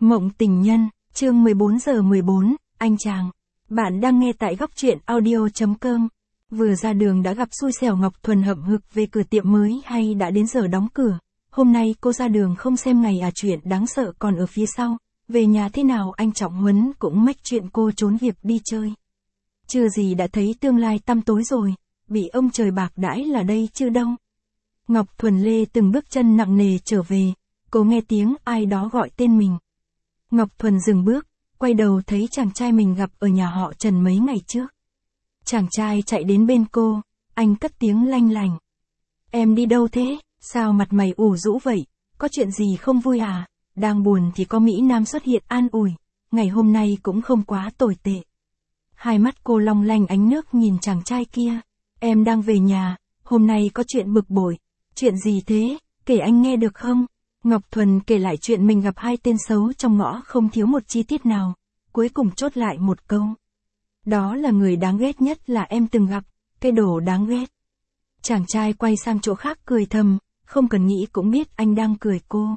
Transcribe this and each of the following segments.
Mộng tình nhân, chương 14:14, anh chàng. Bạn đang nghe tại góc truyện audio.com. Vừa ra đường đã gặp xui xẻo Ngọc Thuần hậm hực về cửa tiệm mới hay đã đến giờ đóng cửa. Hôm nay cô ra đường không xem ngày à, chuyện đáng sợ còn ở phía sau. Về nhà thế nào anh Trọng Huấn cũng mách chuyện cô trốn việc đi chơi. Chưa gì đã thấy tương lai tăm tối rồi, bị ông trời bạc đãi là đây chưa đâu. Ngọc Thuần lê từng bước chân nặng nề trở về, cô nghe tiếng ai đó gọi tên mình. Ngọc Thuần dừng bước, quay đầu thấy chàng trai mình gặp ở nhà họ Trần mấy ngày trước. Chàng trai chạy đến bên cô, anh cất tiếng lanh lành. Em đi đâu thế, sao mặt mày ủ rũ vậy, có chuyện gì không vui à? Đang buồn thì có Mỹ Nam xuất hiện an ủi, ngày hôm nay cũng không quá tồi tệ. Hai mắt cô long lanh ánh nước nhìn chàng trai kia. Em đang về nhà, hôm nay có chuyện bực bội. Chuyện gì thế, kể anh nghe được không? Ngọc Thuần kể lại chuyện mình gặp hai tên xấu trong ngõ không thiếu một chi tiết nào, cuối cùng chốt lại một câu. Đó là người đáng ghét nhất là em từng gặp, cái đồ đáng ghét. Chàng trai quay sang chỗ khác cười thầm, không cần nghĩ cũng biết anh đang cười cô.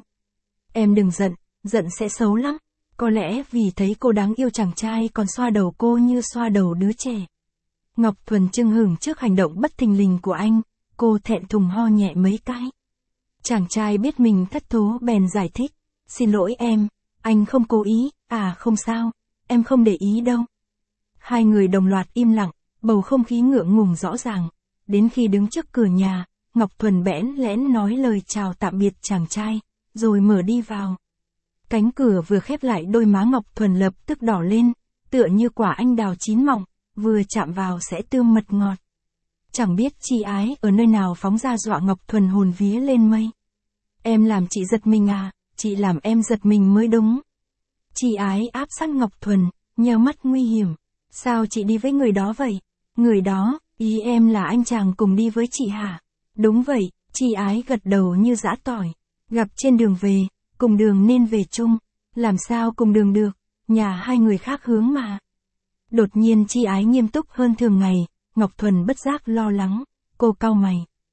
Em đừng giận, giận sẽ xấu lắm. Có lẽ vì thấy cô đáng yêu chàng trai còn xoa đầu cô như xoa đầu đứa trẻ. Ngọc Thuần chưng hửng trước hành động bất thình lình của anh, cô thẹn thùng ho nhẹ mấy cái. Chàng trai biết mình thất thố bèn giải thích, xin lỗi em, anh không cố ý, à không sao, em không để ý đâu. Hai người đồng loạt im lặng, bầu không khí ngượng ngùng rõ ràng, đến khi đứng trước cửa nhà, Ngọc Thuần bẽn lẽn nói lời chào tạm biệt chàng trai, rồi mở đi vào. Cánh cửa vừa khép lại đôi má Ngọc Thuần lập tức đỏ lên, tựa như quả anh đào chín mọng, vừa chạm vào sẽ tươm mật ngọt. Chẳng biết chi ái ở nơi nào phóng ra dọa Ngọc Thuần hồn vía lên mây. Em làm chị giật mình à, chị làm em giật mình mới đúng. Chi ái áp sát Ngọc Thuần, nheo mắt nguy hiểm. Sao chị đi với người đó vậy? Người đó, ý em là anh chàng cùng đi với chị hả? Đúng vậy, chi ái gật đầu như giã tỏi. Gặp trên đường về, cùng đường nên về chung. Làm sao cùng đường được, nhà hai người khác hướng mà. Đột nhiên chi ái nghiêm túc hơn thường ngày, Ngọc Thuần bất giác lo lắng, cô cau mày.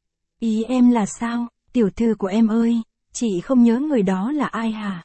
Ý em là sao, tiểu thư của em ơi, chị không nhớ người đó là ai hả?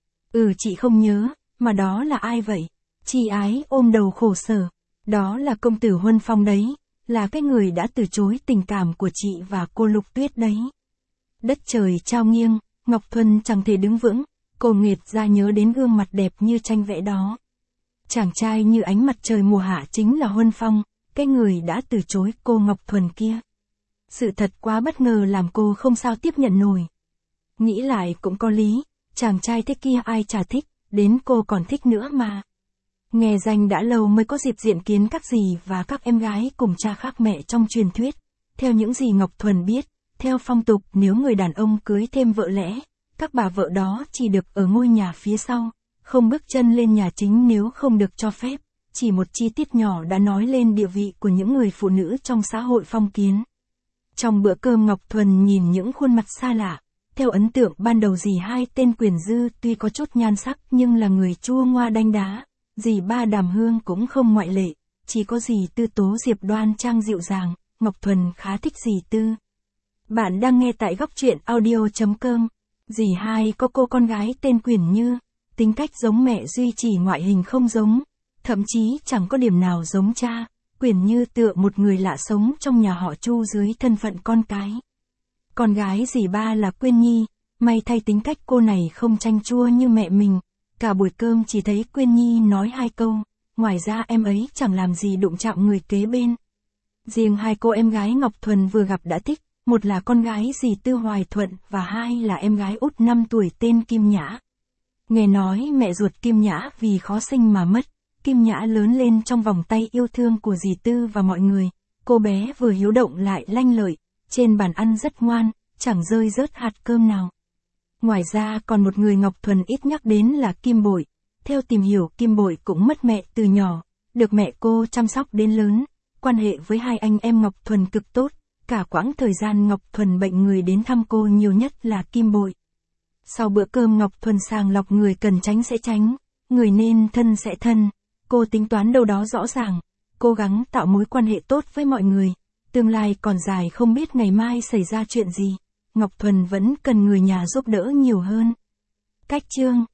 Chị không nhớ, mà đó là ai vậy? Chi ái ôm đầu khổ sở, đó là công tử Huân Phong đấy, là cái người đã từ chối tình cảm của chị và cô Lục Tuyết đấy. Đất trời trao nghiêng, Ngọc Thuần chẳng thể đứng vững, cô nghệt ra nhớ đến gương mặt đẹp như tranh vẽ đó. Chàng trai như ánh mặt trời mùa hạ chính là Huân Phong, cái người đã từ chối cô Ngọc Thuần kia. Sự thật quá bất ngờ làm cô không sao tiếp nhận nổi. Nghĩ lại cũng có lý, chàng trai thế kia ai chả thích, đến cô còn thích nữa mà. Nghe danh đã lâu mới có dịp diện kiến các dì và các em gái cùng cha khác mẹ trong truyền thuyết. Theo những gì Ngọc Thuần biết, theo phong tục nếu người đàn ông cưới thêm vợ lẽ, các bà vợ đó chỉ được ở ngôi nhà phía sau, không bước chân lên nhà chính nếu không được cho phép. Chỉ một chi tiết nhỏ đã nói lên địa vị của những người phụ nữ trong xã hội phong kiến. Trong bữa cơm Ngọc Thuần nhìn những khuôn mặt xa lạ. Theo ấn tượng ban đầu dì hai tên Quyền Dư tuy có chút nhan sắc nhưng là người chua ngoa đanh đá. Dì ba Đàm Hương cũng không ngoại lệ. Chỉ có dì Tư Tố Diệp đoan trang dịu dàng. Ngọc Thuần khá thích dì Tư. Bạn đang nghe tại góc truyện audio.com. Dì hai có cô con gái tên Quyền Như. Tính cách giống mẹ duy chỉ ngoại hình không giống. Thậm chí chẳng có điểm nào giống cha. Quyền Như tựa một người lạ sống trong nhà họ Chu dưới thân phận con cái. Con gái dì ba là Quyên Nhi, may thay tính cách cô này không chanh chua như mẹ mình. Cả buổi cơm chỉ thấy Quyên Nhi nói hai câu, ngoài ra em ấy chẳng làm gì đụng chạm người kế bên. Riêng hai cô em gái Ngọc Thuần vừa gặp đã thích, một là con gái dì Tư Hoài Thuận và hai là em gái út 5 tuổi tên Kim Nhã. Nghe nói mẹ ruột Kim Nhã vì khó sinh mà mất. Kim Nhã lớn lên trong vòng tay yêu thương của dì Tư và mọi người. Cô bé vừa hiếu động lại lanh lợi, trên bàn ăn rất ngoan, chẳng rơi rớt hạt cơm nào. Ngoài ra còn một người Ngọc Thuần ít nhắc đến là Kim Bội. Theo tìm hiểu Kim Bội cũng mất mẹ từ nhỏ, được mẹ cô chăm sóc đến lớn. Quan hệ với hai anh em Ngọc Thuần cực tốt, cả quãng thời gian Ngọc Thuần bệnh người đến thăm cô nhiều nhất là Kim Bội. Sau bữa cơm Ngọc Thuần sàng lọc người cần tránh sẽ tránh, người nên thân sẽ thân. Cô tính toán đâu đó rõ ràng, cố gắng tạo mối quan hệ tốt với mọi người. Tương lai còn dài không biết ngày mai xảy ra chuyện gì. Ngọc Thuần vẫn cần người nhà giúp đỡ nhiều hơn. Cách chương